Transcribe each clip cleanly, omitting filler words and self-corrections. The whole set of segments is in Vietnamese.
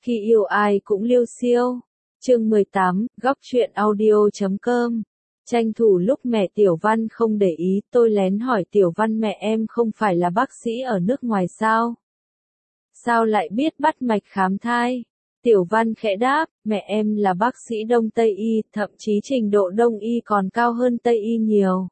Khi yêu ai cũng liêu xiêu. Chương 18, góc truyện audio.com. Tranh thủ lúc mẹ Tiểu Văn không để ý, tôi lén hỏi Tiểu Văn mẹ em không phải là bác sĩ ở nước ngoài sao? Sao lại biết bắt mạch khám thai? Tiểu Văn khẽ đáp, mẹ em là bác sĩ Đông Tây Y, thậm chí trình độ Đông Y còn cao hơn Tây Y nhiều.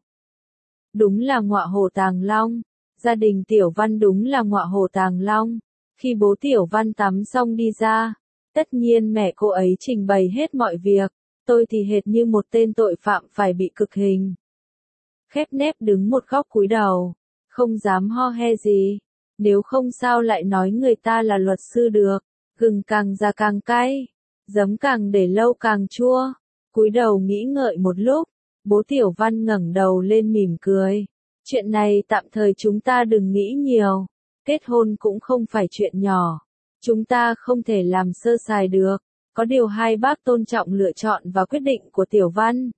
Đúng là ngọa hổ tàng long. Gia đình Tiểu Văn đúng là ngọa hổ tàng long. Khi bố Tiểu Văn tắm xong đi ra, tất nhiên mẹ cô ấy trình bày hết mọi việc, tôi thì hệt như một tên tội phạm phải bị cực hình. Khép nép đứng một góc cúi đầu, không dám ho he gì, nếu không sao lại nói người ta là luật sư được, gừng càng già càng cay, giấm càng để lâu càng chua. Cúi đầu nghĩ ngợi một lúc, bố Tiểu Văn ngẩng đầu lên mỉm cười. Chuyện này tạm thời chúng ta đừng nghĩ nhiều, kết hôn cũng không phải chuyện nhỏ. Chúng ta không thể làm sơ sài được, có điều hai bác tôn trọng lựa chọn và quyết định của Tiểu Văn.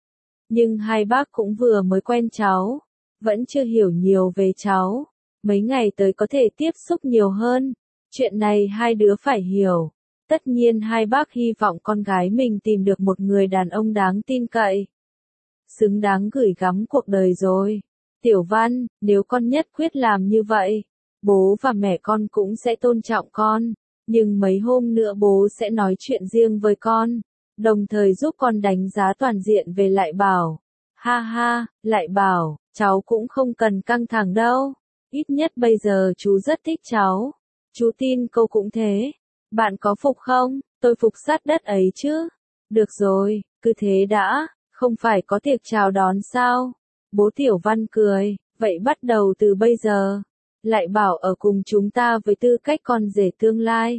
Nhưng hai bác cũng vừa mới quen cháu, vẫn chưa hiểu nhiều về cháu, mấy ngày tới có thể tiếp xúc nhiều hơn. Chuyện này hai đứa phải hiểu. Tất nhiên hai bác hy vọng con gái mình tìm được một người đàn ông đáng tin cậy, xứng đáng gửi gắm cuộc đời rồi. Tiểu Văn, nếu con nhất quyết làm như vậy, bố và mẹ con cũng sẽ tôn trọng con, nhưng mấy hôm nữa bố sẽ nói chuyện riêng với con, đồng thời giúp con đánh giá toàn diện về Lại Bảo. Ha ha, Lại Bảo, cháu cũng không cần căng thẳng đâu, ít nhất bây giờ chú rất thích cháu, chú tin cô cũng thế. Bạn có phục không? Tôi phục sát đất ấy chứ. Được rồi, cứ thế đã, không phải có tiệc chào đón sao? Bố Tiểu Văn cười, vậy bắt đầu từ bây giờ. Lại Bảo ở cùng chúng ta với tư cách con rể tương lai.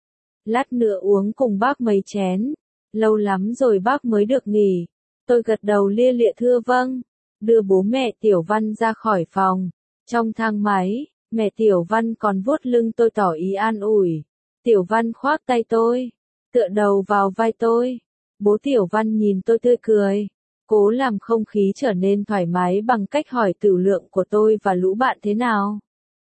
Lát nữa uống cùng bác mấy chén. Lâu lắm rồi bác mới được nghỉ. Tôi gật đầu lia lịa thưa vâng. Đưa bố mẹ Tiểu Văn ra khỏi phòng. Trong thang máy, mẹ Tiểu Văn còn vuốt lưng tôi tỏ ý an ủi. Tiểu Văn khoác tay tôi, tựa đầu vào vai tôi. Bố Tiểu Văn nhìn tôi tươi cười, cố làm không khí trở nên thoải mái bằng cách hỏi tửu lượng của tôi và lũ bạn thế nào.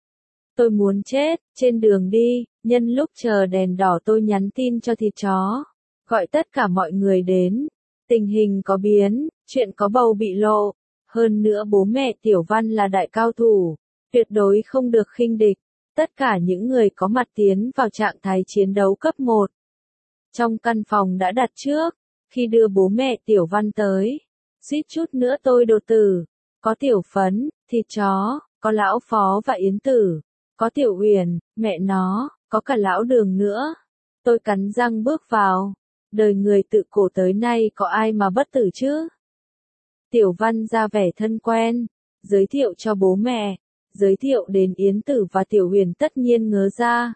Tôi muốn chết. Trên đường đi, nhân lúc chờ đèn đỏ tôi nhắn tin cho thịt chó, gọi tất cả mọi người đến. Tình hình có biến, chuyện có bầu bị lộ. Hơn nữa bố mẹ Tiểu Văn là đại cao thủ, tuyệt đối không được khinh địch. Tất cả những người có mặt tiến vào trạng thái chiến đấu cấp 1. Trong căn phòng đã đặt trước, khi đưa bố mẹ Tiểu Văn tới, suýt chút nữa tôi đột tử. Có Tiểu Phấn, thịt chó, có Lão Phó và Yến Tử, có Tiểu Uyển, mẹ nó, có cả Lão Đường nữa. Tôi cắn răng bước vào. Đời người tự cổ tới nay có ai mà bất tử chứ? Tiểu Văn ra vẻ thân quen, giới thiệu cho bố mẹ. Giới thiệu đến Yến Tử và Tiểu Huyền tất nhiên ngớ ra.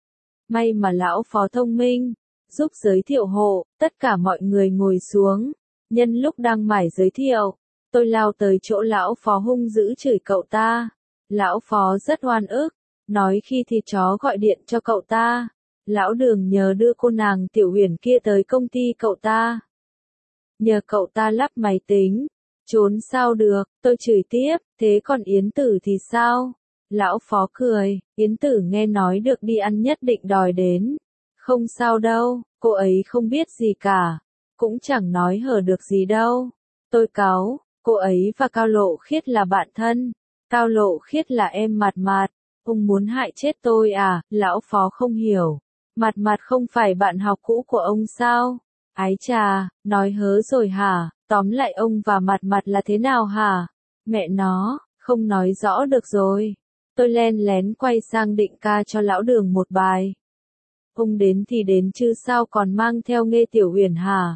May mà Lão Phó thông minh, giúp giới thiệu hộ, tất cả mọi người ngồi xuống. Nhân lúc đang mải giới thiệu, tôi lao tới chỗ Lão Phó hung dữ chửi cậu ta. Lão Phó rất oan ức, nói khi thịt chó gọi điện cho cậu ta, Lão Đường nhờ đưa cô nàng Tiểu Huyền kia tới công ty cậu ta. Nhờ cậu ta lắp máy tính. Trốn sao được, tôi chửi tiếp, thế còn Yến Tử thì sao? Lão Phó cười, Yến Tử nghe nói được đi ăn nhất định đòi đến. Không sao đâu, cô ấy không biết gì cả, cũng chẳng nói hở được gì đâu. Tôi cáu, cô ấy và Cao Lộ Khiết là bạn thân, Cao Lộ Khiết là em Mạt Mạt, ông muốn hại chết tôi à? Lão Phó không hiểu, Mạt Mạt không phải bạn học cũ của ông sao? Ái chà, nói hớ rồi hả? Tóm lại ông và Mạt Mạt là thế nào hả? Mẹ nó, không nói rõ được rồi. Tôi len lén quay sang định ca cho Lão Đường một bài. Ông đến thì đến chứ sao còn mang theo Nghê Tiểu Uyển hả?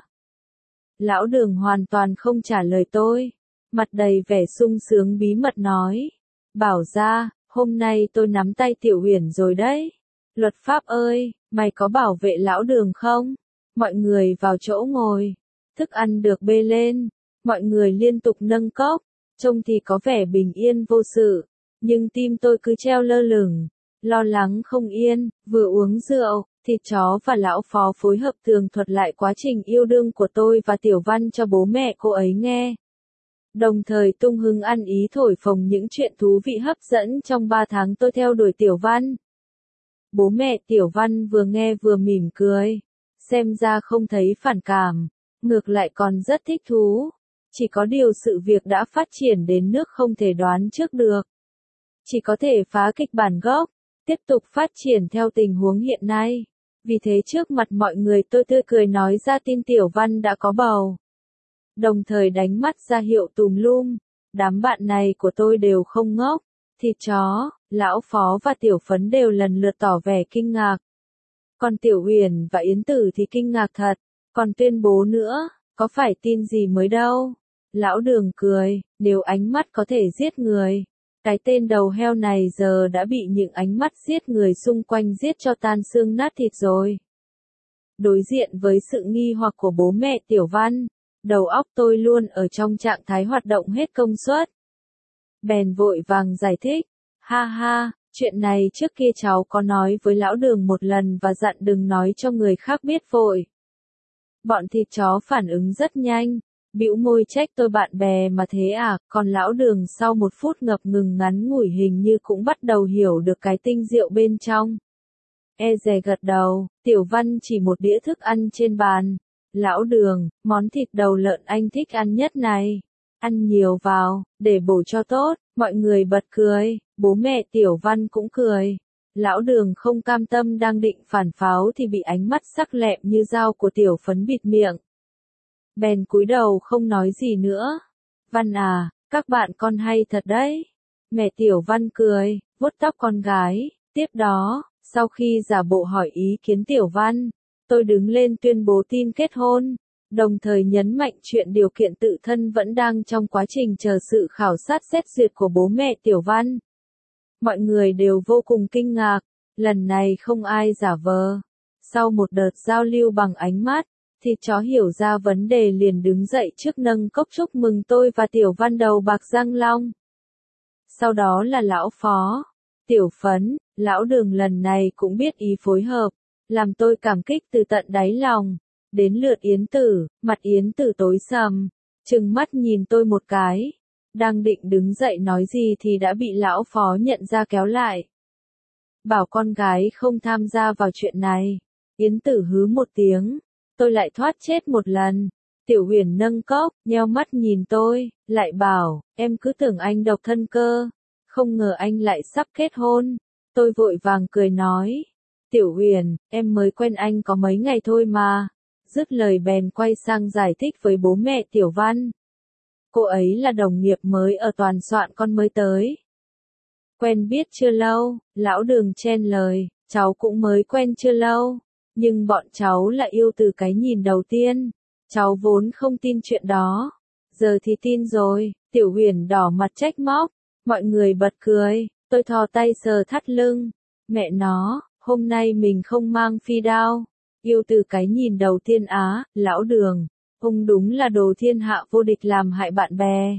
Lão Đường hoàn toàn không trả lời tôi. Mặt đầy vẻ sung sướng bí mật nói. Bảo ra, hôm nay tôi nắm tay Tiểu Uyển rồi đấy. Luật pháp ơi, mày có bảo vệ Lão Đường không? Mọi người vào chỗ ngồi. Thức ăn được bê lên, mọi người liên tục nâng cốc, trông thì có vẻ bình yên vô sự, nhưng tim tôi cứ treo lơ lửng, lo lắng không yên. Vừa uống rượu, thịt chó và Lão Phó phối hợp tường thuật lại quá trình yêu đương của tôi và Tiểu Văn cho bố mẹ cô ấy nghe. Đồng thời tung hứng ăn ý thổi phồng những chuyện thú vị hấp dẫn trong 3 tháng tôi theo đuổi Tiểu Văn. Bố mẹ Tiểu Văn vừa nghe vừa mỉm cười. Xem ra không thấy phản cảm, ngược lại còn rất thích thú. Chỉ có điều sự việc đã phát triển đến nước không thể đoán trước được. Chỉ có thể phá kịch bản gốc, tiếp tục phát triển theo tình huống hiện nay. Vì thế trước mặt mọi người tôi tươi cười nói ra tin Tiểu Văn đã có bầu. Đồng thời đánh mắt ra hiệu tùm lum. Đám bạn này của tôi đều không ngốc. Thịt chó, Lão Phó và Tiểu Phấn đều lần lượt tỏ vẻ kinh ngạc. Còn Tiểu Huyền và Yến Tử thì kinh ngạc thật. Còn tuyên bố nữa, có phải tin gì mới đâu. Lão Đường cười, nếu ánh mắt có thể giết người. Cái tên đầu heo này giờ đã bị những ánh mắt giết người xung quanh giết cho tan xương nát thịt rồi. Đối diện với sự nghi hoặc của bố mẹ Tiểu Văn, đầu óc tôi luôn ở trong trạng thái hoạt động hết công suất. Bèn vội vàng giải thích, ha ha, chuyện này trước kia cháu có nói với Lão Đường một lần và dặn đừng nói cho người khác biết vội. Bọn thịt chó phản ứng rất nhanh, bĩu môi trách tôi bạn bè mà thế à, còn Lão Đường sau một phút ngập ngừng ngắn ngủi hình như cũng bắt đầu hiểu được cái tinh diệu bên trong. E dè gật đầu, Tiểu Văn chỉ một đĩa thức ăn trên bàn. Lão Đường, món thịt đầu lợn anh thích ăn nhất này. Ăn nhiều vào, để bổ cho tốt, mọi người bật cười, bố mẹ Tiểu Văn cũng cười. Lão Đường không cam tâm đang định phản pháo thì bị ánh mắt sắc lẹm như dao của Tiểu Phấn bịt miệng. Bèn cúi đầu không nói gì nữa. Văn à, các bạn con hay thật đấy. Mẹ Tiểu Văn cười, vuốt tóc con gái, tiếp đó, sau khi giả bộ hỏi ý kiến Tiểu Văn, tôi đứng lên tuyên bố tin kết hôn, đồng thời nhấn mạnh chuyện điều kiện tự thân vẫn đang trong quá trình chờ sự khảo sát xét duyệt của bố mẹ Tiểu Văn. Mọi người đều vô cùng kinh ngạc, lần này không ai giả vờ. Sau một đợt giao lưu bằng ánh mắt, thịt chó hiểu ra vấn đề liền đứng dậy trước nâng cốc chúc mừng tôi và Tiểu Văn đầu bạc răng long. Sau đó là Lão Phó, Tiểu Phấn, Lão Đường lần này cũng biết ý phối hợp, làm tôi cảm kích từ tận đáy lòng. Đến lượt Yến Tử, mặt Yến Tử tối sầm, trừng mắt nhìn tôi một cái. Đang định đứng dậy nói gì thì đã bị Lão Phó nhận ra kéo lại. Bảo con gái không tham gia vào chuyện này. Yến Tử hứ một tiếng. Tôi lại thoát chết một lần. Tiểu Huyền nâng cốc, nheo mắt nhìn tôi, lại bảo, em cứ tưởng anh độc thân cơ. Không ngờ anh lại sắp kết hôn. Tôi vội vàng cười nói. Tiểu Huyền, em mới quen anh có mấy ngày thôi mà. Dứt lời bèn quay sang giải thích với bố mẹ Tiểu Văn. Cô ấy là đồng nghiệp mới ở toàn soạn con mới tới. Quen biết chưa lâu, Lão Đường chen lời, cháu cũng mới quen chưa lâu. Nhưng bọn cháu là yêu từ cái nhìn đầu tiên. Cháu vốn không tin chuyện đó. Giờ thì tin rồi, Tiểu Huyền đỏ mặt trách móc. Mọi người bật cười, tôi thò tay sờ thắt lưng. Mẹ nó, hôm nay mình không mang phi đao. Yêu từ cái nhìn đầu tiên á, Lão Đường. Ông đúng là đồ thiên hạ vô địch làm hại bạn bè.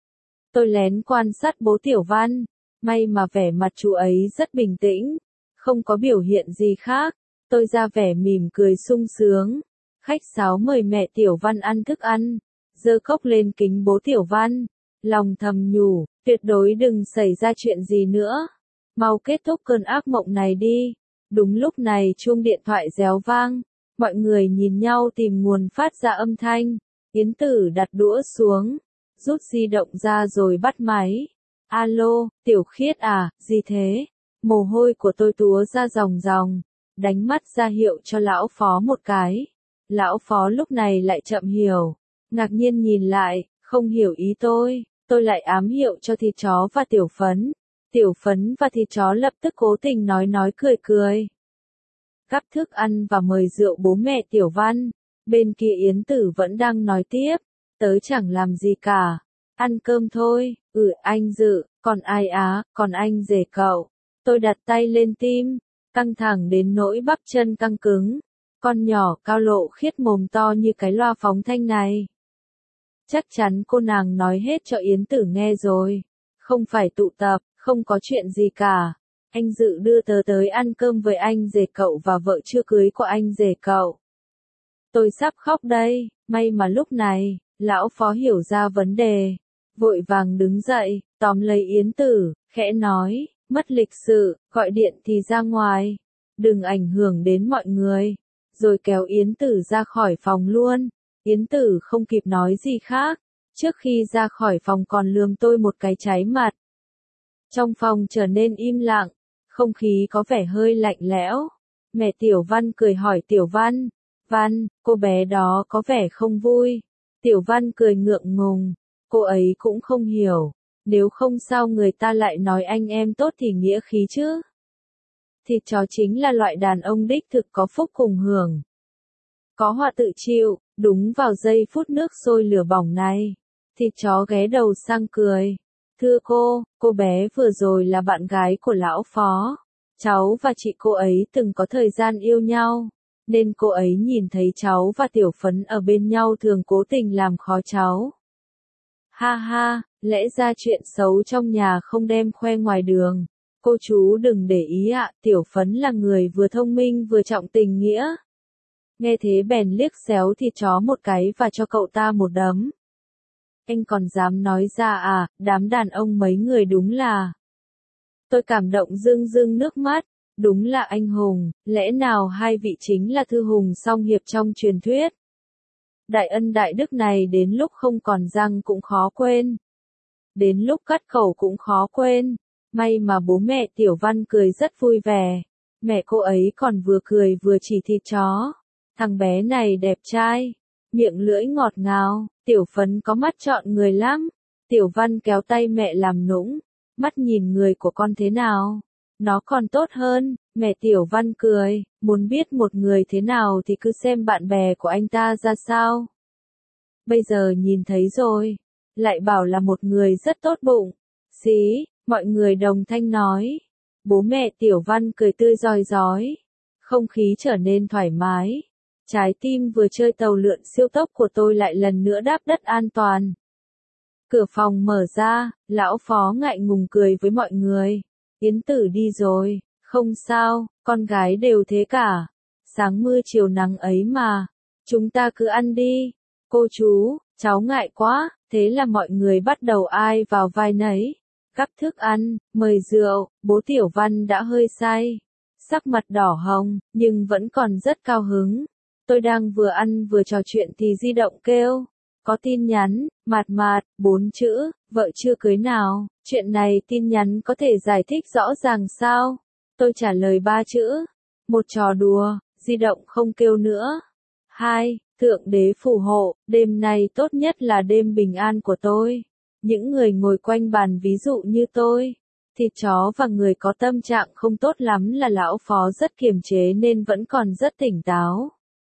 Tôi lén quan sát bố Tiểu Văn. May mà vẻ mặt chú ấy rất bình tĩnh. Không có biểu hiện gì khác. Tôi ra vẻ mỉm cười sung sướng. Khách sáo mời mẹ Tiểu Văn ăn thức ăn. Giơ cốc lên kính bố Tiểu Văn. Lòng thầm nhủ, tuyệt đối đừng xảy ra chuyện gì nữa. Mau kết thúc cơn ác mộng này đi. Đúng lúc này chuông điện thoại réo vang. Mọi người nhìn nhau tìm nguồn phát ra âm thanh. Yến Tử đặt đũa xuống. Rút di động ra rồi bắt máy. Alo, Tiểu Khiết à, gì thế? Mồ hôi của tôi túa ra ròng ròng. Đánh mắt ra hiệu cho Lão Phó một cái. Lão Phó lúc này lại chậm hiểu. Ngạc nhiên nhìn lại, không hiểu ý tôi lại ám hiệu cho thịt chó và Tiểu Phấn. Tiểu Phấn và thịt chó lập tức cố tình nói cười cười. Gắp thức ăn và mời rượu bố mẹ Tiểu Văn. Bên kia Yến Tử vẫn đang nói tiếp. Tớ chẳng làm gì cả. Ăn cơm thôi, anh Dự, còn ai á, còn anh rể cậu. Tôi đặt tay lên tim, căng thẳng đến nỗi bắp chân căng cứng. Con nhỏ cao lộ khiết mồm to như cái loa phóng thanh này. Chắc chắn cô nàng nói hết cho Yến Tử nghe rồi. Không phải tụ tập, không có chuyện gì cả. Anh Dự đưa tớ tới ăn cơm với anh rể cậu và vợ chưa cưới của anh rể cậu. Tôi sắp khóc đây, may mà lúc này, Lão Phó hiểu ra vấn đề. Vội vàng đứng dậy, tóm lấy Yến Tử, khẽ nói, mất lịch sự, gọi điện thì ra ngoài. đừng ảnh hưởng đến mọi người. Rồi kéo Yến Tử ra khỏi phòng luôn. Yến Tử không kịp nói gì khác. Trước khi ra khỏi phòng còn lườm tôi một cái cháy mặt. Trong phòng trở nên im lặng. Không khí có vẻ hơi lạnh lẽo. Mẹ Tiểu Văn cười hỏi Tiểu Văn. Văn, cô bé đó có vẻ không vui. Tiểu Văn cười ngượng ngùng. Cô ấy cũng không hiểu. Nếu không sao người ta lại nói anh em tốt thì nghĩa khí chứ. Thịt chó chính là loại đàn ông đích thực có phúc cùng hưởng. Có họa tự chịu, đúng vào giây phút nước sôi lửa bỏng này. Thịt chó ghé đầu sang cười. Thưa cô bé vừa rồi là bạn gái của lão phó. Cháu và chị cô ấy từng có thời gian yêu nhau. Nên cô ấy nhìn thấy cháu và Tiểu Phấn ở bên nhau thường cố tình làm khó cháu. Ha ha, lẽ ra chuyện xấu trong nhà không đem khoe ngoài đường. Cô chú đừng để ý ạ, Tiểu Phấn là người vừa thông minh vừa trọng tình nghĩa. Nghe thế bèn liếc xéo thịt chó một cái và cho cậu ta một đấm. Anh còn dám nói ra à, đám đàn ông mấy người đúng là. Tôi cảm động rưng rưng nước mắt, đúng là anh hùng, lẽ nào hai vị chính là thư hùng song hiệp trong truyền thuyết. Đại ân đại đức này đến lúc không còn răng cũng khó quên. Đến lúc cắt khẩu cũng khó quên. May mà bố mẹ Tiểu Văn cười rất vui vẻ. Mẹ cô ấy còn vừa cười vừa chỉ thịt chó. Thằng bé này đẹp trai. Miệng lưỡi ngọt ngào. Tiểu Phấn có mắt chọn người lắm. Tiểu Văn kéo tay mẹ làm nũng. Mắt nhìn người của con thế nào? Nó còn tốt hơn. Mẹ Tiểu Văn cười. Muốn biết một người thế nào thì cứ xem bạn bè của anh ta ra sao. Bây giờ nhìn thấy rồi. Lại bảo là một người rất tốt bụng. Xí, mọi người đồng thanh nói. Bố mẹ Tiểu Văn cười tươi rói rói. Không khí trở nên thoải mái. Trái tim vừa chơi tàu lượn siêu tốc của tôi lại lần nữa đáp đất an toàn. Cửa phòng mở ra, lão phó ngại ngùng cười với mọi người. Yến Tử đi rồi, không sao, con gái đều thế cả. Sáng mưa chiều nắng ấy mà. Chúng ta cứ ăn đi. Cô chú, cháu ngại quá, thế là mọi người bắt đầu ai vào vai nấy. Gắp thức ăn, mời rượu, bố Tiểu Văn đã hơi say. Sắc mặt đỏ hồng, nhưng vẫn còn rất cao hứng. Tôi đang vừa ăn vừa trò chuyện thì di động kêu. Có tin nhắn, mạt mạt, 4 chữ, vợ chưa cưới nào. Chuyện này tin nhắn có thể giải thích rõ ràng sao? Tôi trả lời 3 chữ. Một trò đùa, di động không kêu nữa. 2. Thượng đế phù hộ, đêm nay tốt nhất là đêm bình an của tôi. Những người ngồi quanh bàn ví dụ như tôi. Thịt chó và người có tâm trạng không tốt lắm là lão phó rất kiềm chế nên vẫn còn rất tỉnh táo.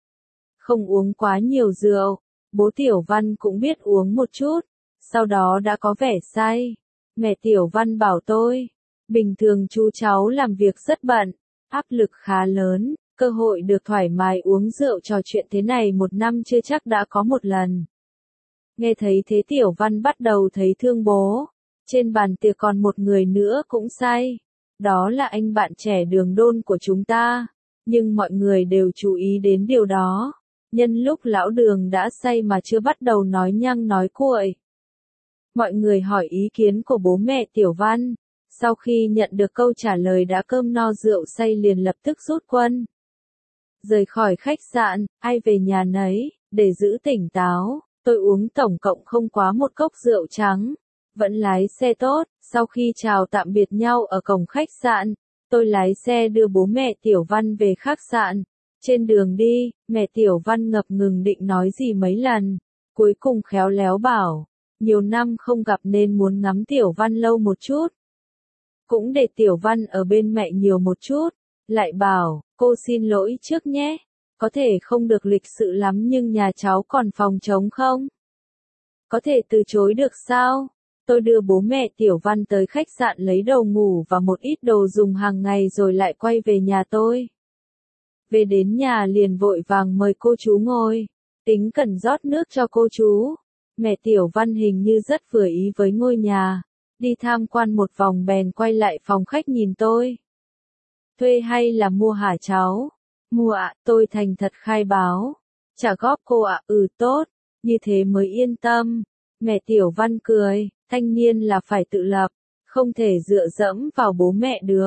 Không uống quá nhiều rượu, bố Tiểu Văn cũng biết uống một chút, sau đó đã có vẻ say. Mẹ Tiểu Văn bảo tôi, bình thường chú cháu làm việc rất bận, áp lực khá lớn, cơ hội được thoải mái uống rượu trò chuyện thế này một năm chưa chắc đã có một lần. Nghe thấy thế Tiểu Văn bắt đầu thấy thương bố. Trên bàn tiệc còn một người nữa cũng say. Đó là anh bạn trẻ Đường Đôn của chúng ta. Nhưng mọi người đều chú ý đến điều đó. Nhân lúc lão Đường đã say mà chưa bắt đầu nói nhăng nói cuội. Mọi người hỏi ý kiến của bố mẹ Tiểu Văn. Sau khi nhận được câu trả lời đã cơm no rượu say liền lập tức rút quân. Rời khỏi khách sạn, ai về nhà nấy, để giữ tỉnh táo. Tôi uống tổng cộng không quá một cốc rượu trắng. Vẫn lái xe tốt, sau khi chào tạm biệt nhau ở cổng khách sạn, tôi lái xe đưa bố mẹ Tiểu Văn về khách sạn. Trên đường đi, mẹ Tiểu Văn ngập ngừng định nói gì mấy lần, cuối cùng khéo léo bảo, nhiều năm không gặp nên muốn ngắm Tiểu Văn lâu một chút. Cũng để Tiểu Văn ở bên mẹ nhiều một chút, lại bảo, cô xin lỗi trước nhé, có thể không được lịch sự lắm nhưng nhà cháu còn phòng trống không? Có thể từ chối được sao? Tôi đưa bố mẹ Tiểu Văn tới khách sạn lấy đồ ngủ và một ít đồ dùng hàng ngày rồi lại quay về nhà tôi. Về đến nhà liền vội vàng mời cô chú ngồi, tính cần rót nước cho cô chú. Mẹ Tiểu Văn hình như rất vừa ý với ngôi nhà, đi tham quan một vòng bèn quay lại phòng khách nhìn tôi. Thuê hay là mua hả cháu? Mua ạ, tôi thành thật khai báo. Trả góp cô ạ, tốt, như thế mới yên tâm. Mẹ Tiểu Văn cười, thanh niên là phải tự lập, không thể dựa dẫm vào bố mẹ được.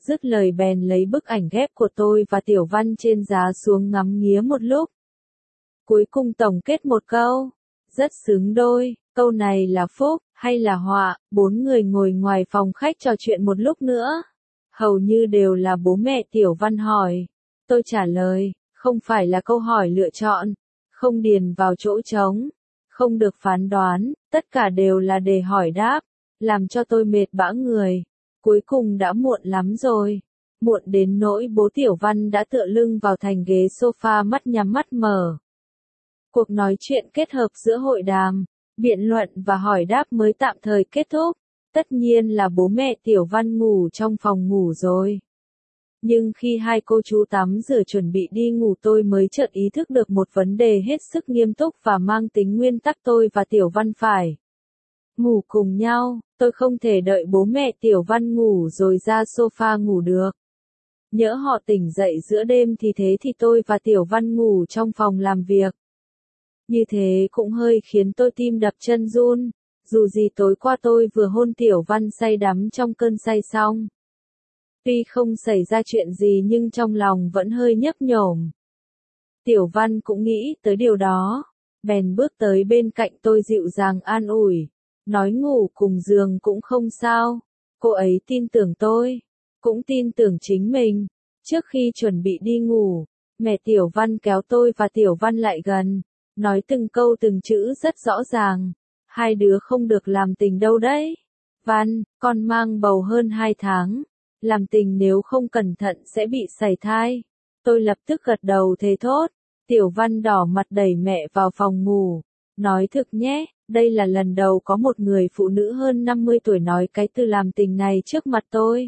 Dứt lời bèn lấy bức ảnh ghép của tôi và Tiểu Văn trên giá xuống ngắm nghía một lúc. Cuối cùng tổng kết một câu. Rất xứng đôi, câu này là phúc, hay là họa? Bốn người ngồi ngoài phòng khách trò chuyện một lúc nữa. Hầu như đều là bố mẹ Tiểu Văn hỏi. Tôi trả lời, không phải là câu hỏi lựa chọn, không điền vào chỗ trống, không được phán đoán, tất cả đều là đề hỏi đáp, làm cho tôi mệt bã người. Cuối cùng đã muộn lắm rồi. Muộn đến nỗi bố Tiểu Văn đã tựa lưng vào thành ghế sofa mắt nhắm mắt mở. Cuộc nói chuyện kết hợp giữa hội đàm, biện luận và hỏi đáp mới tạm thời kết thúc. Tất nhiên là bố mẹ Tiểu Văn ngủ trong phòng ngủ rồi. Nhưng khi hai cô chú tắm rửa chuẩn bị đi ngủ tôi mới chợt ý thức được một vấn đề hết sức nghiêm túc và mang tính nguyên tắc tôi và Tiểu Văn phải ngủ cùng nhau. Tôi không thể đợi bố mẹ Tiểu Văn ngủ rồi ra sofa ngủ được. Nhỡ họ tỉnh dậy giữa đêm thì thế thì tôi và Tiểu Văn ngủ trong phòng làm việc. Như thế cũng hơi khiến tôi tim đập chân run, dù gì tối qua tôi vừa hôn Tiểu Văn say đắm trong cơn say xong. Tuy không xảy ra chuyện gì nhưng trong lòng vẫn hơi nhấp nhổm. Tiểu Văn cũng nghĩ tới điều đó, bèn bước tới bên cạnh tôi dịu dàng an ủi, nói ngủ cùng giường cũng không sao. Cô ấy tin tưởng tôi, cũng tin tưởng chính mình. Trước khi chuẩn bị đi ngủ, mẹ Tiểu Văn kéo tôi và Tiểu Văn lại gần, nói từng câu từng chữ rất rõ ràng. Hai đứa không được làm tình đâu đấy. Văn, con mang bầu hơn 2 tháng. Làm tình nếu không cẩn thận sẽ bị sảy thai. Tôi lập tức gật đầu thề thốt. Tiểu Văn đỏ mặt đẩy mẹ vào phòng ngủ. Nói thực nhé, đây là lần đầu có một người phụ nữ hơn 50 tuổi nói cái từ làm tình này trước mặt tôi.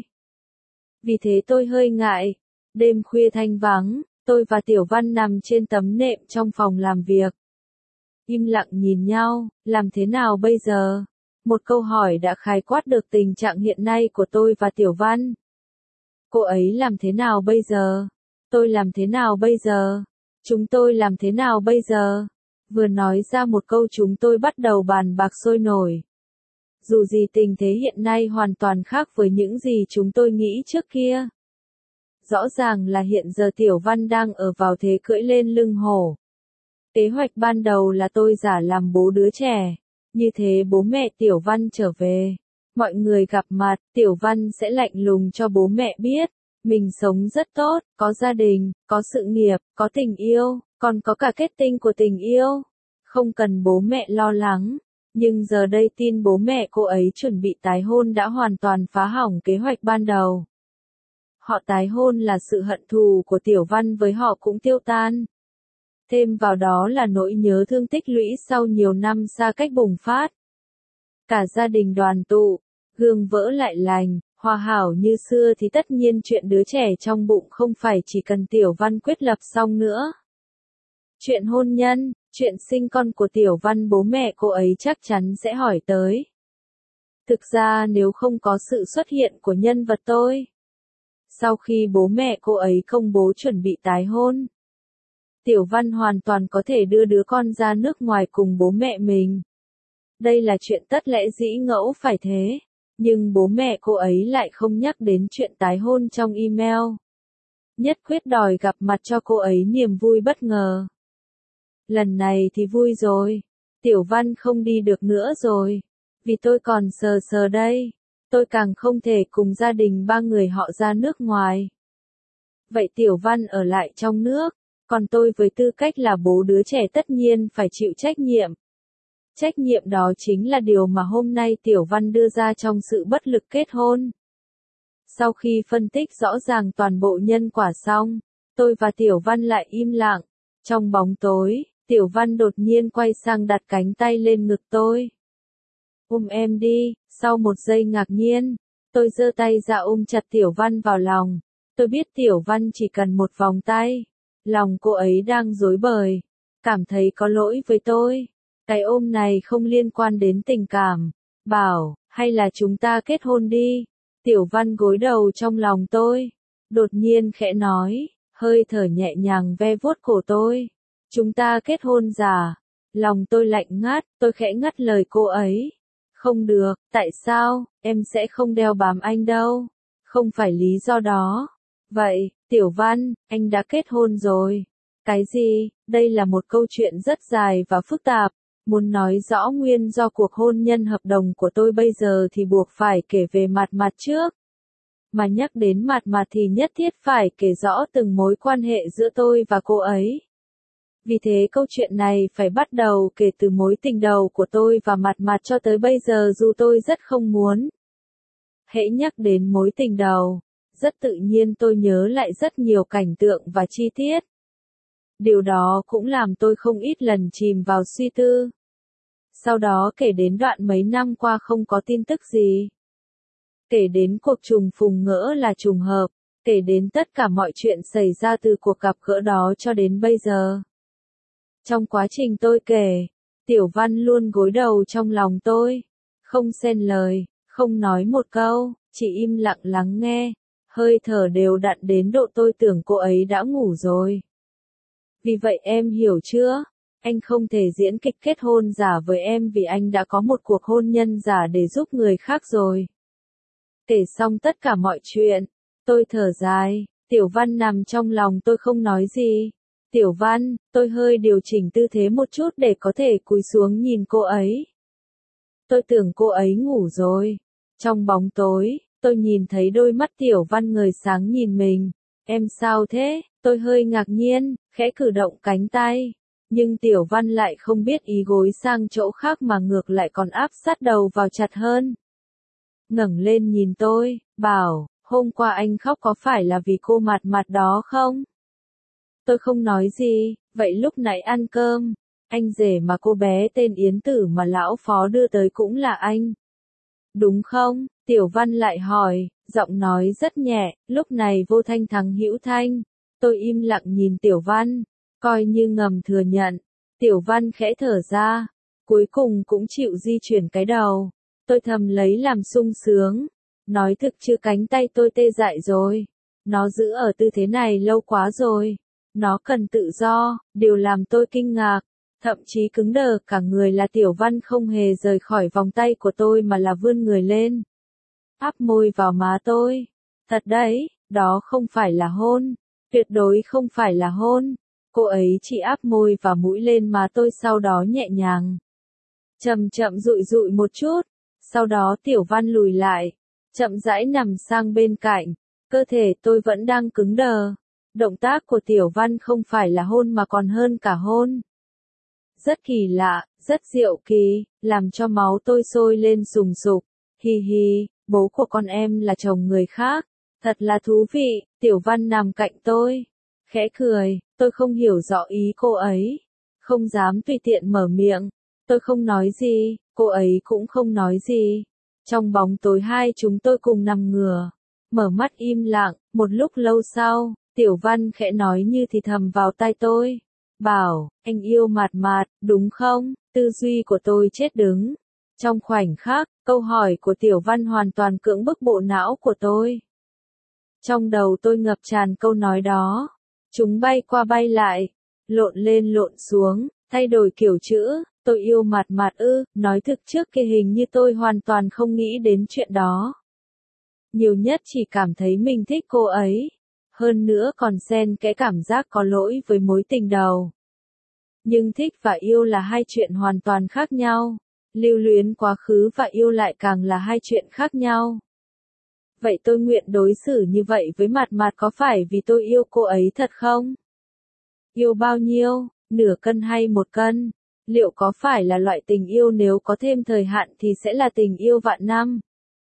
Vì thế tôi hơi ngại. Đêm khuya thanh vắng, tôi và Tiểu Văn nằm trên tấm nệm trong phòng làm việc. Im lặng nhìn nhau, làm thế nào bây giờ? Một câu hỏi đã khái quát được tình trạng hiện nay của tôi và Tiểu Văn. Cô ấy làm thế nào bây giờ? Tôi làm thế nào bây giờ? Chúng tôi làm thế nào bây giờ? Vừa nói ra một câu chúng tôi bắt đầu bàn bạc sôi nổi. Dù gì tình thế hiện nay hoàn toàn khác với những gì chúng tôi nghĩ trước kia. Rõ ràng là hiện giờ Tiểu Văn đang ở vào thế cưỡi lên lưng hổ. Kế hoạch ban đầu là tôi giả làm bố đứa trẻ. Như thế bố mẹ Tiểu Văn trở về. Mọi người gặp mặt, Tiểu Văn sẽ lạnh lùng cho bố mẹ biết. Mình sống rất tốt, có gia đình, có sự nghiệp, có tình yêu, còn có cả kết tinh của tình yêu. Không cần bố mẹ lo lắng. Nhưng giờ đây tin bố mẹ cô ấy chuẩn bị tái hôn đã hoàn toàn phá hỏng kế hoạch ban đầu. Họ tái hôn là sự hận thù của Tiểu Văn với họ cũng tiêu tan. Thêm vào đó là nỗi nhớ thương tích lũy sau nhiều năm xa cách bùng phát. Cả gia đình đoàn tụ, gương vỡ lại lành, hòa hảo như xưa thì tất nhiên chuyện đứa trẻ trong bụng không phải chỉ cần Tiểu Văn quyết lập xong nữa. Chuyện hôn nhân, chuyện sinh con của Tiểu Văn bố mẹ cô ấy chắc chắn sẽ hỏi tới. Thực ra nếu không có sự xuất hiện của nhân vật tôi. Sau khi bố mẹ cô ấy công bố chuẩn bị tái hôn, Tiểu Văn hoàn toàn có thể đưa đứa con ra nước ngoài cùng bố mẹ mình. Đây là chuyện tất lẽ dĩ ngẫu phải thế. Nhưng bố mẹ cô ấy lại không nhắc đến chuyện tái hôn trong email. Nhất quyết đòi gặp mặt cho cô ấy niềm vui bất ngờ. Lần này thì vui rồi. Tiểu Văn không đi được nữa rồi. Vì tôi còn sờ sờ đây. Tôi càng không thể cùng gia đình 3 người họ ra nước ngoài. Vậy Tiểu Văn ở lại trong nước. Còn tôi với tư cách là bố đứa trẻ tất nhiên phải chịu trách nhiệm. Trách nhiệm đó chính là điều mà hôm nay Tiểu Văn đưa ra trong sự bất lực kết hôn. Sau khi phân tích rõ ràng toàn bộ nhân quả xong, tôi và Tiểu Văn lại im lặng. Trong bóng tối, Tiểu Văn đột nhiên quay sang đặt cánh tay lên ngực tôi. Ôm em đi. Sau một giây ngạc nhiên, tôi giơ tay ra ôm chặt Tiểu Văn vào lòng. Tôi biết Tiểu Văn chỉ cần một vòng tay. Lòng cô ấy đang rối bời, cảm thấy có lỗi với tôi. Cái ôm này không liên quan đến tình cảm. Bảo, hay là chúng ta kết hôn đi. Tiểu Văn gối đầu trong lòng tôi. Đột nhiên khẽ nói, hơi thở nhẹ nhàng ve vuốt cổ tôi. Chúng ta kết hôn giả. Lòng tôi lạnh ngắt, tôi khẽ ngắt lời cô ấy. Không được, tại sao, em sẽ không đeo bám anh đâu. Không phải lý do đó. Vậy, Tiểu Văn, anh đã kết hôn rồi. Cái gì? Đây là một câu chuyện rất dài và phức tạp. Muốn nói rõ nguyên do cuộc hôn nhân hợp đồng của tôi bây giờ thì buộc phải kể về Mạt Mạt trước. Mà nhắc đến Mạt Mạt thì nhất thiết phải kể rõ từng mối quan hệ giữa tôi và cô ấy. Vì thế câu chuyện này phải bắt đầu kể từ mối tình đầu của tôi và Mạt Mạt cho tới bây giờ dù tôi rất không muốn. Hễ nhắc đến mối tình đầu, rất tự nhiên tôi nhớ lại rất nhiều cảnh tượng và chi tiết. Điều đó cũng làm tôi không ít lần chìm vào suy tư. Sau đó kể đến đoạn mấy năm qua không có tin tức gì. Kể đến cuộc trùng phùng ngỡ là trùng hợp, kể đến tất cả mọi chuyện xảy ra từ cuộc gặp gỡ đó cho đến bây giờ. Trong quá trình tôi kể, Tiểu Văn luôn gối đầu trong lòng tôi, không xen lời, không nói một câu, chỉ im lặng lắng nghe, hơi thở đều đặn đến độ tôi tưởng cô ấy đã ngủ rồi. Vì vậy em hiểu chưa? Anh không thể diễn kịch kết hôn giả với em vì anh đã có một cuộc hôn nhân giả để giúp người khác rồi. Kể xong tất cả mọi chuyện, tôi thở dài, Tiểu Văn nằm trong lòng tôi không nói gì. Tiểu Văn, tôi hơi điều chỉnh tư thế một chút để có thể cúi xuống nhìn cô ấy. Tôi tưởng cô ấy ngủ rồi. Trong bóng tối, tôi nhìn thấy đôi mắt Tiểu Văn ngời sáng nhìn mình. Em sao thế? Tôi hơi ngạc nhiên, khẽ cử động cánh tay. Nhưng Tiểu Văn lại không biết ý gối sang chỗ khác mà ngược lại còn áp sát đầu vào chặt hơn. Ngẩng lên nhìn tôi, bảo, hôm qua anh khóc có phải là vì cô Mạt Mạt đó không? Tôi không nói gì, vậy lúc nãy ăn cơm, anh rể mà cô bé tên Yến Tử mà lão phó đưa tới cũng là anh. Đúng không? Tiểu Văn lại hỏi, giọng nói rất nhẹ, lúc này vô thanh thắng hữu thanh. Tôi im lặng nhìn Tiểu Văn, coi như ngầm thừa nhận. Tiểu Văn khẽ thở ra, cuối cùng cũng chịu di chuyển cái đầu. Tôi thầm lấy làm sung sướng. Nói thực chứ cánh tay tôi tê dại rồi. Nó giữ ở tư thế này lâu quá rồi. Nó cần tự do, điều làm tôi kinh ngạc. Thậm chí cứng đờ cả người là Tiểu Văn không hề rời khỏi vòng tay của tôi mà là vươn người lên. Áp môi vào má tôi. Thật đấy, đó không phải là hôn. Tuyệt đối không phải là hôn. Cô ấy chỉ áp môi và mũi lên má tôi sau đó nhẹ nhàng. Chậm chậm dụi dụi một chút. Sau đó Tiểu Văn lùi lại. Chậm rãi nằm sang bên cạnh. Cơ thể tôi vẫn đang cứng đờ. Động tác của Tiểu Văn không phải là hôn mà còn hơn cả hôn. Rất kỳ lạ, rất diệu kỳ, làm cho máu tôi sôi lên sùng sục. Hi hi, bố của con em là chồng người khác. Thật là thú vị, Tiểu Văn nằm cạnh tôi. Khẽ cười, tôi không hiểu rõ ý cô ấy. Không dám tùy tiện mở miệng. Tôi không nói gì, cô ấy cũng không nói gì. Trong bóng tối hai chúng tôi cùng nằm ngửa. Mở mắt im lặng, một lúc lâu sau, Tiểu Văn khẽ nói như thì thầm vào tai tôi. Bảo, anh yêu Mạt Mạt, đúng không? Tư duy của tôi chết đứng. Trong khoảnh khắc, câu hỏi của Tiểu Văn hoàn toàn cưỡng bức bộ não của tôi. Trong đầu tôi ngập tràn câu nói đó. Chúng bay qua bay lại, lộn lên lộn xuống, thay đổi kiểu chữ. Tôi yêu Mạt Mạt ư? Nói thực trước kia hình như tôi hoàn toàn không nghĩ đến chuyện đó. Nhiều nhất chỉ cảm thấy mình thích cô ấy. Hơn nữa còn xen kẽ cảm giác có lỗi với mối tình đầu. Nhưng thích và yêu là hai chuyện hoàn toàn khác nhau. Lưu luyến quá khứ và yêu lại càng là hai chuyện khác nhau. Vậy tôi nguyện đối xử như vậy với Mạt Mạt có phải vì tôi yêu cô ấy thật không? Yêu bao nhiêu? Nửa cân hay 1 cân? Liệu có phải là loại tình yêu nếu có thêm thời hạn thì sẽ là tình yêu vạn năm?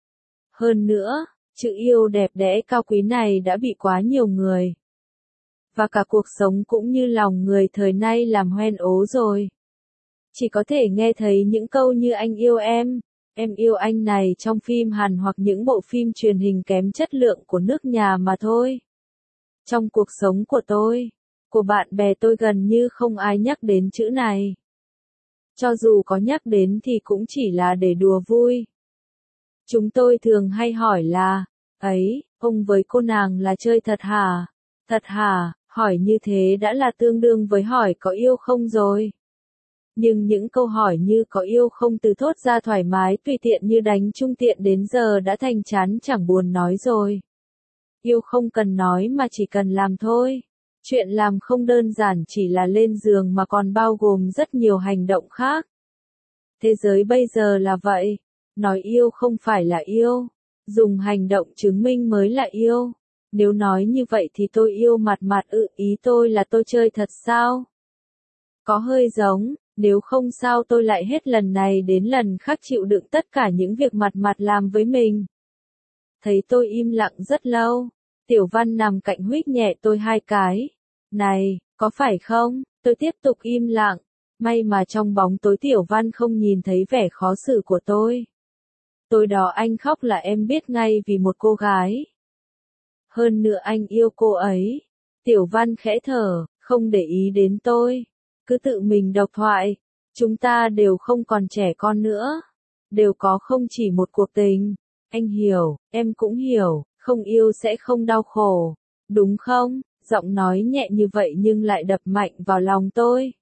Hơn nữa, chữ yêu đẹp đẽ cao quý này đã bị quá nhiều người. Và cả cuộc sống cũng như lòng người thời nay làm hoen ố rồi. Chỉ có thể nghe thấy những câu như anh yêu em yêu anh này trong phim Hàn hoặc những bộ phim truyền hình kém chất lượng của nước nhà mà thôi. Trong cuộc sống của tôi, của bạn bè tôi gần như không ai nhắc đến chữ này. Cho dù có nhắc đến thì cũng chỉ là để đùa vui. Chúng tôi thường hay hỏi là, ấy, ông với cô nàng là chơi thật hả? Thật hả? Hỏi như thế đã là tương đương với hỏi có yêu không rồi. Nhưng những câu hỏi như có yêu không từ thốt ra thoải mái tùy tiện như đánh trung tiện đến giờ đã thành chán chẳng buồn nói rồi. Yêu không cần nói mà chỉ cần làm thôi. Chuyện làm không đơn giản chỉ là lên giường mà còn bao gồm rất nhiều hành động khác. Thế giới bây giờ là vậy. Nói yêu không phải là yêu. Dùng hành động chứng minh mới là yêu. Nếu nói như vậy thì tôi yêu mặt mặt ý tôi là tôi chơi thật sao? Có hơi giống, nếu không sao tôi lại hết lần này đến lần khác chịu đựng tất cả những việc mặt mặt làm với mình. Thấy tôi im lặng rất lâu, Tiểu Văn nằm cạnh huých nhẹ tôi 2 cái. Này, có phải không? Tôi tiếp tục im lặng. May mà trong bóng tối Tiểu Văn không nhìn thấy vẻ khó xử của tôi. Tối đó anh khóc là em biết ngay vì một cô gái. Hơn nữa anh yêu cô ấy. Tiểu Văn khẽ thở, không để ý đến tôi. Cứ tự mình độc thoại. Chúng ta đều không còn trẻ con nữa. Đều có không chỉ một cuộc tình. Anh hiểu, em cũng hiểu, không yêu sẽ không đau khổ. Đúng không? Giọng nói nhẹ như vậy nhưng lại đập mạnh vào lòng tôi.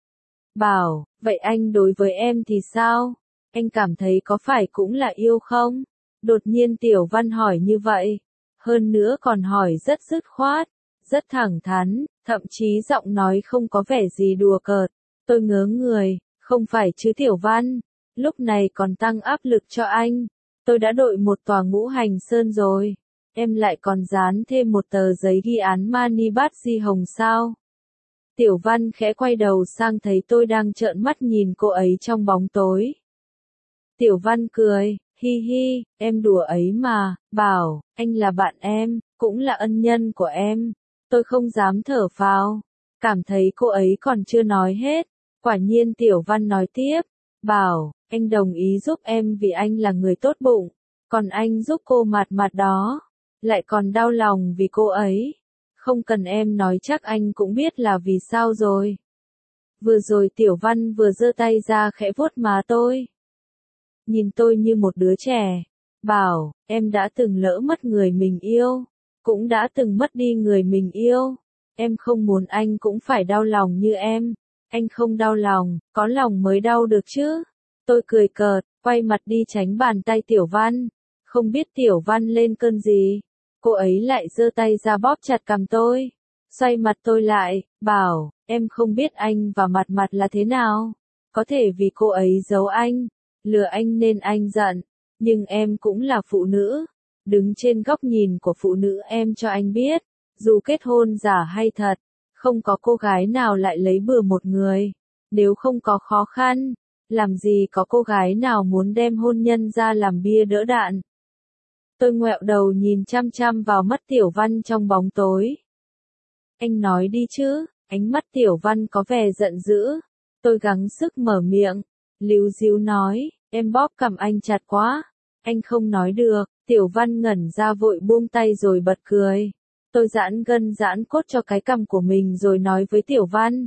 Bảo, vậy anh đối với em thì sao? Anh cảm thấy có phải cũng là yêu không? Đột nhiên Tiểu Văn hỏi như vậy. Hơn nữa còn hỏi rất dứt khoát, rất thẳng thắn, thậm chí giọng nói không có vẻ gì đùa cợt. Tôi ngớ người, không phải chứ Tiểu Văn. Lúc này còn tăng áp lực cho anh. Tôi đã đội một tòa ngũ hành sơn rồi. Em lại còn dán thêm một tờ giấy ghi án Mani Batsi Hồng sao? Tiểu Văn khẽ quay đầu sang thấy tôi đang trợn mắt nhìn cô ấy trong bóng tối. Tiểu Văn cười, hi hi, em đùa ấy mà, bảo, anh là bạn em, cũng là ân nhân của em. Tôi không dám thở phào, cảm thấy cô ấy còn chưa nói hết. Quả nhiên Tiểu Văn nói tiếp, bảo, anh đồng ý giúp em vì anh là người tốt bụng, còn anh giúp cô mặt mặt đó, lại còn đau lòng vì cô ấy. Không cần em nói chắc anh cũng biết là vì sao rồi. Vừa rồi Tiểu Văn vừa giơ tay ra khẽ vuốt má tôi. Nhìn tôi như một đứa trẻ. Bảo, em đã từng lỡ mất người mình yêu. Cũng đã từng mất đi người mình yêu. Em không muốn anh cũng phải đau lòng như em. Anh không đau lòng, có lòng mới đau được chứ. Tôi cười cợt, quay mặt đi tránh bàn tay Tiểu Văn. Không biết Tiểu Văn lên cơn gì. Cô ấy lại giơ tay ra bóp chặt cằm tôi. Xoay mặt tôi lại, bảo, em không biết anh và mặt mặt là thế nào. Có thể vì cô ấy giấu anh, lừa anh nên anh giận. Nhưng em cũng là phụ nữ. Đứng trên góc nhìn của phụ nữ em cho anh biết. Dù kết hôn giả hay thật, không có cô gái nào lại lấy bừa một người. Nếu không có khó khăn, làm gì có cô gái nào muốn đem hôn nhân ra làm bia đỡ đạn. Tôi ngoẹo đầu nhìn chăm chăm vào mắt Tiểu Văn trong bóng tối. Anh nói đi chứ, ánh mắt Tiểu Văn có vẻ giận dữ. Tôi gắng sức mở miệng, líu díu nói, em bóp cằm anh chặt quá. Anh không nói được, Tiểu Văn ngẩn ra vội buông tay rồi bật cười. Tôi giãn gân giãn cốt cho cái cằm của mình rồi nói với Tiểu Văn.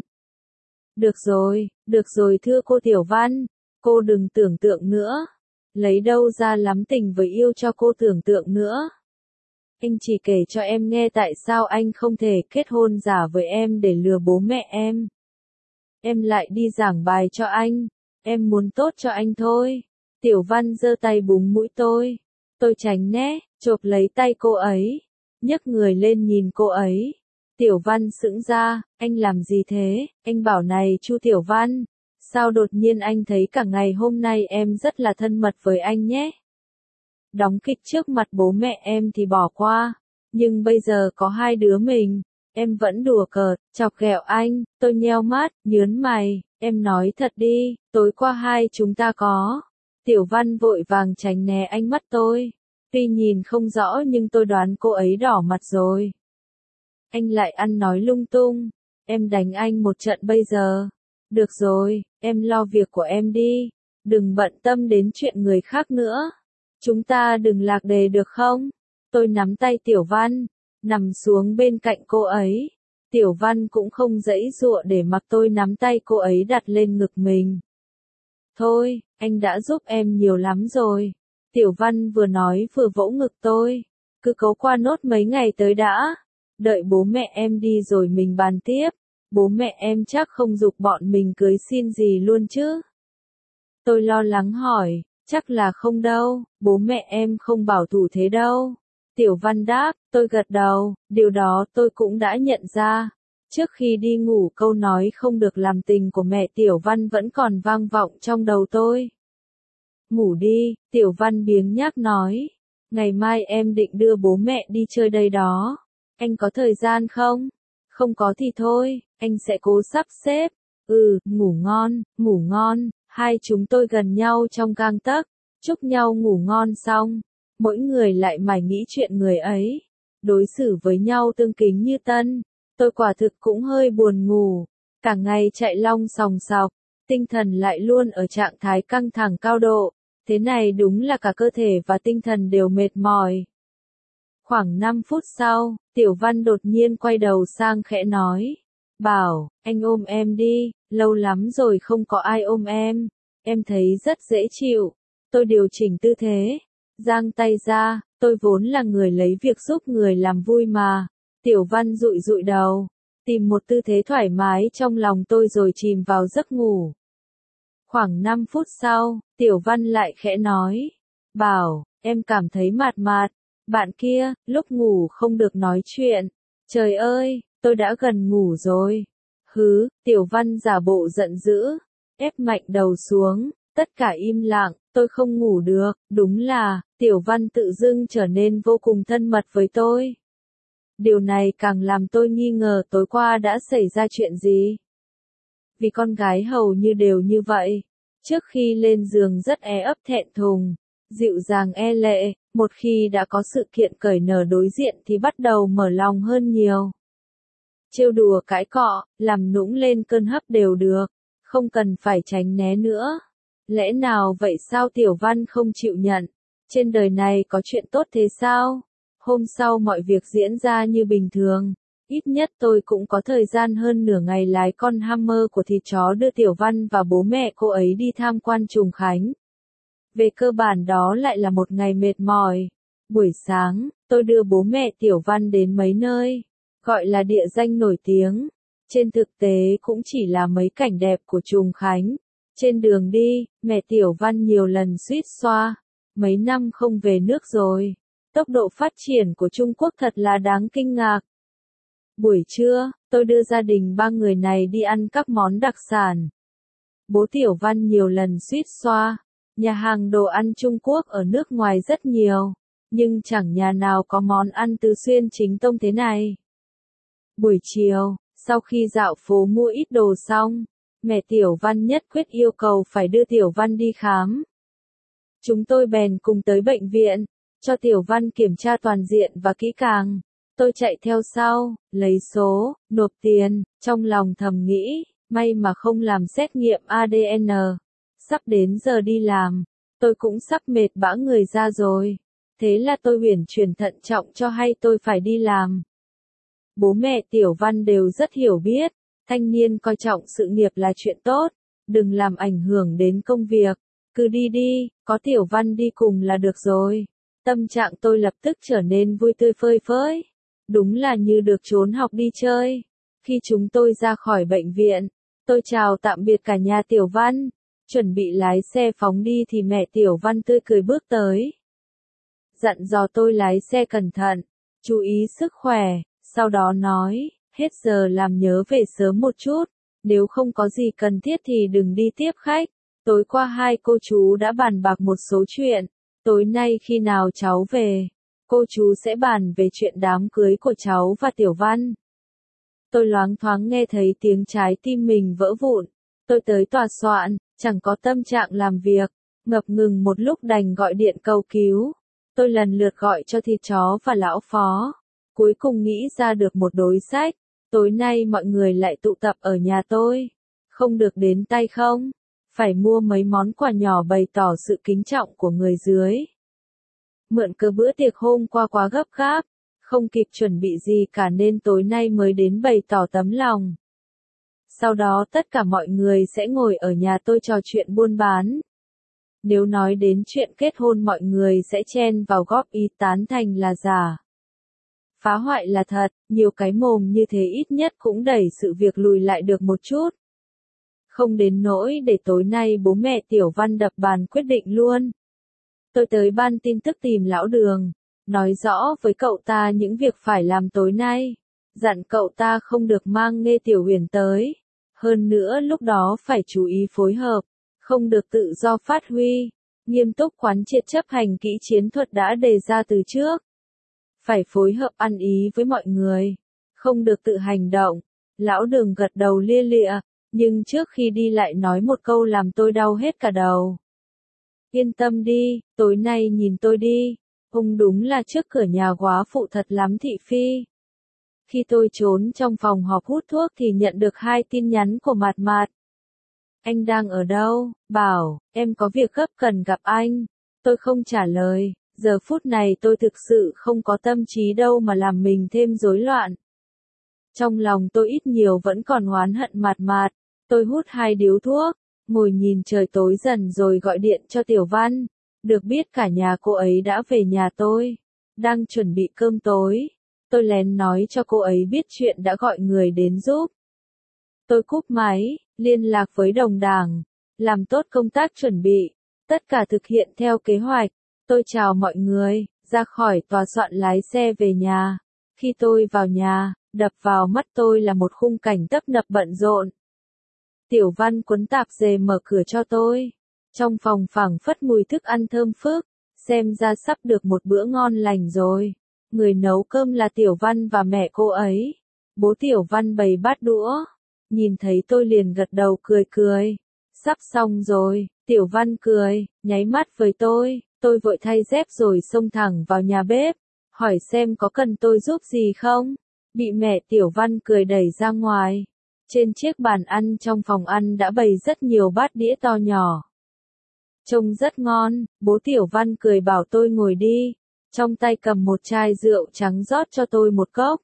Được rồi thưa cô Tiểu Văn, cô đừng tưởng tượng nữa. Lấy đâu ra lắm tình với yêu cho cô tưởng tượng nữa. Anh chỉ kể cho em nghe tại sao anh không thể kết hôn giả với em để lừa bố mẹ em. Em lại đi giảng bài cho anh. Em muốn tốt cho anh thôi. Tiểu Văn giơ tay búng mũi tôi. Tôi tránh né, chộp lấy tay cô ấy. Nhấc người lên nhìn cô ấy. Tiểu Văn sững ra, anh làm gì thế? Anh bảo này Chu Tiểu Văn. Sao đột nhiên anh thấy cả ngày hôm nay em rất là thân mật với anh nhé? Đóng kịch trước mặt bố mẹ em thì bỏ qua. Nhưng bây giờ có hai đứa mình. Em vẫn đùa cợt, chọc ghẹo anh. Tôi nheo mắt, nhớn mày. Em nói thật đi, tối qua hai chúng ta có. Tiểu Văn vội vàng tránh né ánh mắt tôi. Tuy nhìn không rõ nhưng tôi đoán cô ấy đỏ mặt rồi. Anh lại ăn nói lung tung. Em đánh anh một trận bây giờ. Được rồi, em lo việc của em đi. Đừng bận tâm đến chuyện người khác nữa. Chúng ta đừng lạc đề được không? Tôi nắm tay Tiểu Văn, nằm xuống bên cạnh cô ấy. Tiểu Văn cũng không giãy giụa để mặc tôi nắm tay cô ấy đặt lên ngực mình. Thôi, anh đã giúp em nhiều lắm rồi. Tiểu Văn vừa nói vừa vỗ ngực tôi. Cứ cố qua nốt mấy ngày tới đã. Đợi bố mẹ em đi rồi mình bàn tiếp. Bố mẹ em chắc không giục bọn mình cưới xin gì luôn chứ. Tôi lo lắng hỏi, chắc là không đâu, bố mẹ em không bảo thủ thế đâu. Tiểu Văn đáp, tôi gật đầu, điều đó tôi cũng đã nhận ra. Trước khi đi ngủ câu nói không được làm tình của mẹ Tiểu Văn vẫn còn vang vọng trong đầu tôi. Ngủ đi, Tiểu Văn biếng nhác nói. Ngày mai em định đưa bố mẹ đi chơi đây đó. Anh có thời gian không? Không có thì thôi, anh sẽ cố sắp xếp. Ngủ ngon, ngủ ngon. Hai chúng tôi gần nhau trong gang tấc, chúc nhau ngủ ngon xong. Mỗi người lại mải nghĩ chuyện người ấy. Đối xử với nhau tương kính như tân. Tôi quả thực cũng hơi buồn ngủ. Cả ngày chạy long sòng sọc. Tinh thần lại luôn ở trạng thái căng thẳng cao độ. Thế này đúng là cả cơ thể và tinh thần đều mệt mỏi. Khoảng 5 phút sau, Tiểu Văn đột nhiên quay đầu sang khẽ nói. Bảo, anh ôm em đi, lâu lắm rồi không có ai ôm em thấy rất dễ chịu. Tôi điều chỉnh tư thế, giang tay ra, tôi vốn là người lấy việc giúp người làm vui mà. Tiểu Văn dụi dụi đầu, tìm một tư thế thoải mái trong lòng tôi rồi chìm vào giấc ngủ. Khoảng 5 phút sau, Tiểu Văn lại khẽ nói. Bảo, em cảm thấy mạt mạt. Bạn kia, lúc ngủ không được nói chuyện. Trời ơi, tôi đã gần ngủ rồi. Tiểu Văn giả bộ giận dữ, ép mạnh đầu xuống, tất cả im lặng, tôi không ngủ được, đúng là, Tiểu Văn tự dưng trở nên vô cùng thân mật với tôi. Điều này càng làm tôi nghi ngờ tối qua đã xảy ra chuyện gì. Vì con gái hầu như đều như vậy, trước khi lên giường rất e ấp thẹn thùng, dịu dàng e lệ, một khi đã có sự kiện cởi nở đối diện thì bắt đầu mở lòng hơn nhiều. Trêu đùa cãi cọ, làm nũng lên cơn hấp đều được, không cần phải tránh né nữa. Lẽ nào vậy sao Tiểu Văn không chịu nhận? Trên đời này có chuyện tốt thế sao? Hôm sau mọi việc diễn ra như bình thường. Ít nhất tôi cũng có thời gian hơn nửa ngày lái con Hammer của thịt chó đưa Tiểu Văn và bố mẹ cô ấy đi tham quan Trùng Khánh. Về cơ bản đó lại là một ngày mệt mỏi. Buổi sáng, tôi đưa bố mẹ Tiểu Văn đến mấy nơi, gọi là địa danh nổi tiếng. Trên thực tế cũng chỉ là mấy cảnh đẹp của Trùng Khánh. Trên đường đi, mẹ Tiểu Văn nhiều lần suýt xoa. Mấy năm không về nước rồi. Tốc độ phát triển của Trung Quốc thật là đáng kinh ngạc. Buổi trưa, tôi đưa gia đình ba người này đi ăn các món đặc sản. Bố Tiểu Văn nhiều lần suýt xoa. Nhà hàng đồ ăn Trung Quốc ở nước ngoài rất nhiều, nhưng chẳng nhà nào có món ăn tứ xuyên chính tông thế này. Buổi chiều, sau khi dạo phố mua ít đồ xong, mẹ Tiểu Văn nhất quyết yêu cầu phải đưa Tiểu Văn đi khám. Chúng tôi bèn cùng tới bệnh viện, cho Tiểu Văn kiểm tra toàn diện và kỹ càng. Tôi chạy theo sau, lấy số, nộp tiền, trong lòng thầm nghĩ, may mà không làm xét nghiệm ADN. Sắp đến giờ đi làm, tôi cũng sắp mệt bã người ra rồi. Thế là tôi uyển chuyển thận trọng cho hay tôi phải đi làm. Bố mẹ Tiểu Văn đều rất hiểu biết, thanh niên coi trọng sự nghiệp là chuyện tốt, đừng làm ảnh hưởng đến công việc, cứ đi đi, có Tiểu Văn đi cùng là được rồi. Tâm trạng tôi lập tức trở nên vui tươi phơi phới, đúng là như được trốn học đi chơi. Khi chúng tôi ra khỏi bệnh viện, tôi chào tạm biệt cả nhà Tiểu Văn, chuẩn bị lái xe phóng đi thì mẹ Tiểu Văn tươi cười bước tới. Dặn dò tôi lái xe cẩn thận, chú ý sức khỏe, sau đó nói, hết giờ làm nhớ về sớm một chút, nếu không có gì cần thiết thì đừng đi tiếp khách. Tối qua hai cô chú đã bàn bạc một số chuyện, tối nay khi nào cháu về, cô chú sẽ bàn về chuyện đám cưới của cháu và Tiểu Văn. Tôi loáng thoáng nghe thấy tiếng trái tim mình vỡ vụn, tôi tới tòa soạn, chẳng có tâm trạng làm việc, ngập ngừng một lúc đành gọi điện cầu cứu. Tôi lần lượt gọi cho thịt chó và lão phó, cuối cùng nghĩ ra được một đối sách. Tối nay mọi người lại tụ tập ở nhà tôi, không được đến tay không, phải mua mấy món quà nhỏ bày tỏ sự kính trọng của người dưới. Mượn cớ bữa tiệc hôm qua quá gấp gáp, không kịp chuẩn bị gì cả nên tối nay mới đến bày tỏ tấm lòng. Sau đó tất cả mọi người sẽ ngồi ở nhà tôi trò chuyện buôn bán. Nếu nói đến chuyện kết hôn mọi người sẽ chen vào góp ý tán thành là giả. Phá hoại là thật, nhiều cái mồm như thế ít nhất cũng đẩy sự việc lùi lại được một chút. Không đến nỗi để tối nay bố mẹ Tiểu Văn đập bàn quyết định luôn. Tôi tới ban tin tức tìm lão Đường. nói rõ với cậu ta những việc phải làm tối nay, dặn cậu ta không được mang Nghe Tiểu Huyền tới, hơn nữa lúc đó phải chú ý phối hợp, không được tự do phát huy, nghiêm túc quán triệt chấp hành kỹ chiến thuật đã đề ra từ trước. Phải phối hợp ăn ý với mọi người, không được tự hành động. Lão Đường gật đầu lia lịa, nhưng trước khi đi lại nói một câu làm tôi đau hết cả đầu. Yên tâm đi, tối nay nhìn tôi đi, ông đúng là trước cửa nhà góa phụ thật lắm thị phi. Khi tôi trốn trong phòng họp hút thuốc thì nhận được 2 tin nhắn của Mạt Mạt. Anh đang ở đâu? Bảo, em có việc gấp cần gặp anh. Tôi không trả lời, giờ phút này tôi thực sự không có tâm trí đâu mà làm mình thêm rối loạn. Trong lòng tôi ít nhiều vẫn còn oán hận Mạt Mạt, tôi hút 2 điếu thuốc, ngồi nhìn trời tối dần rồi gọi điện cho Tiểu Văn. Được biết cả nhà cô ấy đã về nhà tôi, đang chuẩn bị cơm tối. Tôi lén nói cho cô ấy biết chuyện đã gọi người đến giúp. Tôi cúp máy, liên lạc với đồng đảng, làm tốt công tác chuẩn bị, tất cả thực hiện theo kế hoạch. Tôi chào mọi người, ra khỏi tòa soạn lái xe về nhà. Khi tôi vào nhà, đập vào mắt tôi là một khung cảnh tấp nập bận rộn. Tiểu Văn cuốn tạp dề mở cửa cho tôi. Trong phòng phảng phất mùi thức ăn thơm phức, xem ra sắp được một bữa ngon lành rồi. Người nấu cơm là Tiểu Văn và mẹ cô ấy. Bố Tiểu Văn bày bát đũa, nhìn thấy tôi liền gật đầu cười cười. Sắp xong rồi, Tiểu Văn cười, nháy mắt với tôi vội thay dép rồi xông thẳng vào nhà bếp, hỏi xem có cần tôi giúp gì không. Bị mẹ Tiểu Văn cười đẩy ra ngoài. Trên chiếc bàn ăn trong phòng ăn đã bày rất nhiều bát đĩa to nhỏ. Trông rất ngon, bố Tiểu Văn cười bảo tôi ngồi đi, trong tay cầm một chai rượu trắng rót cho tôi một cốc.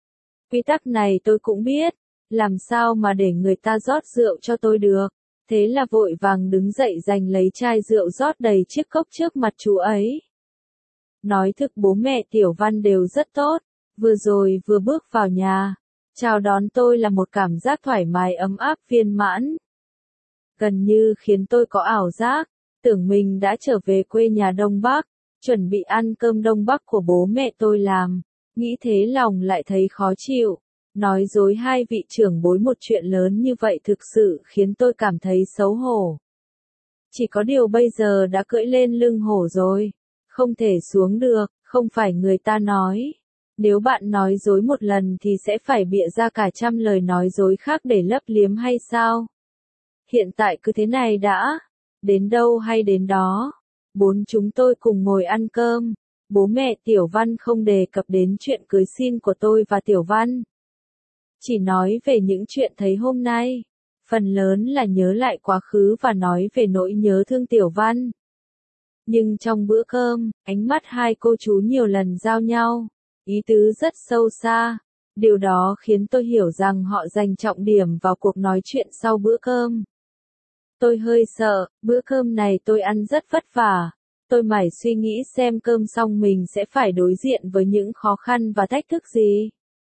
Quy tắc này tôi cũng biết, làm sao mà để người ta rót rượu cho tôi được, thế là vội vàng đứng dậy giành lấy chai rượu rót đầy chiếc cốc trước mặt chú ấy. Nói thực bố mẹ Tiểu Văn đều rất tốt, vừa rồi vừa bước vào nhà, chào đón tôi là một cảm giác thoải mái ấm áp viên mãn. Gần như khiến tôi có ảo giác, tưởng mình đã trở về quê nhà Đông Bắc, chuẩn bị ăn cơm Đông Bắc của bố mẹ tôi làm, nghĩ thế lòng lại thấy khó chịu. Nói dối 2 vị trưởng bối một chuyện lớn như vậy thực sự khiến tôi cảm thấy xấu hổ. Chỉ có điều bây giờ đã cưỡi lên lưng hổ rồi, không thể xuống được, không phải người ta nói. Nếu bạn nói dối một lần thì sẽ phải bịa ra cả trăm lời nói dối khác để lấp liếm hay sao? Hiện tại cứ thế này đã, đến đâu hay đến đó. 4 chúng tôi cùng ngồi ăn cơm, bố mẹ Tiểu Văn không đề cập đến chuyện cưới xin của tôi và Tiểu Văn. Chỉ nói về những chuyện thấy hôm nay, phần lớn là nhớ lại quá khứ và nói về nỗi nhớ thương Tiểu Văn. Nhưng trong bữa cơm, ánh mắt 2 cô chú nhiều lần giao nhau, ý tứ rất sâu xa. Điều đó khiến tôi hiểu rằng họ dành trọng điểm vào cuộc nói chuyện sau bữa cơm. Tôi hơi sợ, bữa cơm này tôi ăn rất vất vả. Tôi mải suy nghĩ xem cơm xong mình sẽ phải đối diện với những khó khăn và thách thức gì.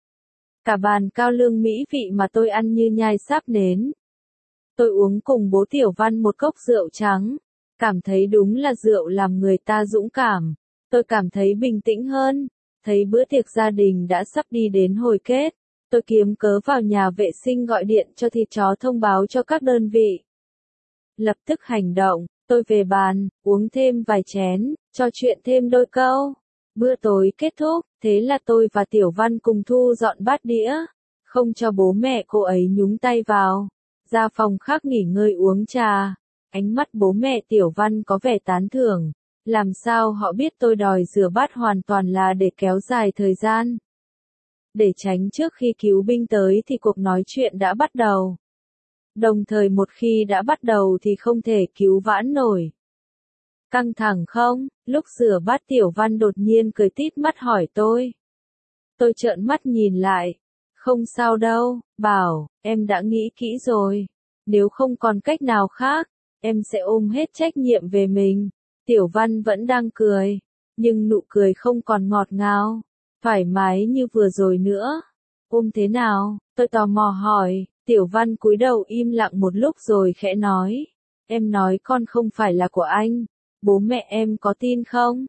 Cả bàn cao lương mỹ vị mà tôi ăn như nhai sáp nến. Tôi uống cùng bố Tiểu Văn một cốc rượu trắng. Cảm thấy đúng là rượu làm người ta dũng cảm. Tôi cảm thấy bình tĩnh hơn. Thấy bữa tiệc gia đình đã sắp đi đến hồi kết. Tôi kiếm cớ vào nhà vệ sinh gọi điện cho thịt chó thông báo cho các đơn vị. Lập tức hành động, tôi về bàn, uống thêm vài chén, trò chuyện thêm đôi câu. Bữa tối kết thúc, thế là tôi và Tiểu Văn cùng thu dọn bát đĩa, không cho bố mẹ cô ấy nhúng tay vào. Ra phòng khác nghỉ ngơi uống trà. Ánh mắt bố mẹ Tiểu Văn có vẻ tán thưởng. Làm sao họ biết tôi đòi rửa bát hoàn toàn là để kéo dài thời gian. Để tránh trước khi cứu binh tới thì cuộc nói chuyện đã bắt đầu. Đồng thời một khi đã bắt đầu thì không thể cứu vãn nổi. Căng thẳng không? Lúc rửa bát Tiểu Văn đột nhiên cười tít mắt hỏi tôi. Tôi trợn mắt nhìn lại. Không sao đâu, bảo, em đã nghĩ kỹ rồi. Nếu không còn cách nào khác, em sẽ ôm hết trách nhiệm về mình. Tiểu Văn vẫn đang cười, nhưng nụ cười không còn ngọt ngào, thoải mái như vừa rồi nữa. Ôm thế nào? Tôi tò mò hỏi. Tiểu Văn cúi đầu im lặng một lúc rồi khẽ nói. Em nói con không phải là của anh. Bố mẹ em có tin không?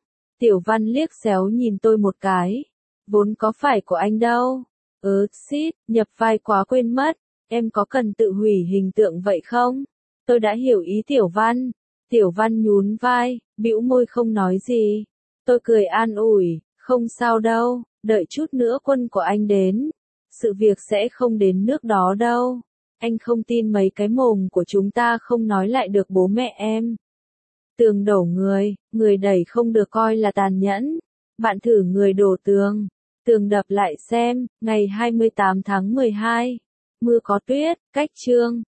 Tiểu Văn liếc xéo nhìn tôi một cái. Vốn có phải của anh đâu. Xít, nhập vai quá quên mất. Em có cần tự hủy hình tượng vậy không? Tôi đã hiểu ý Tiểu Văn. Tiểu Văn nhún vai, bĩu môi không nói gì. Tôi cười an ủi, không sao đâu, đợi chút nữa quân của anh đến. Sự việc sẽ không đến nước đó đâu. Anh không tin mấy cái mồm của chúng ta không nói lại được bố mẹ em. Tường đổ người, người đẩy không được coi là tàn nhẫn. Bạn thử người đổ tường. Tường đập lại xem, ngày 28 tháng 12. Mưa có tuyết, cách chương.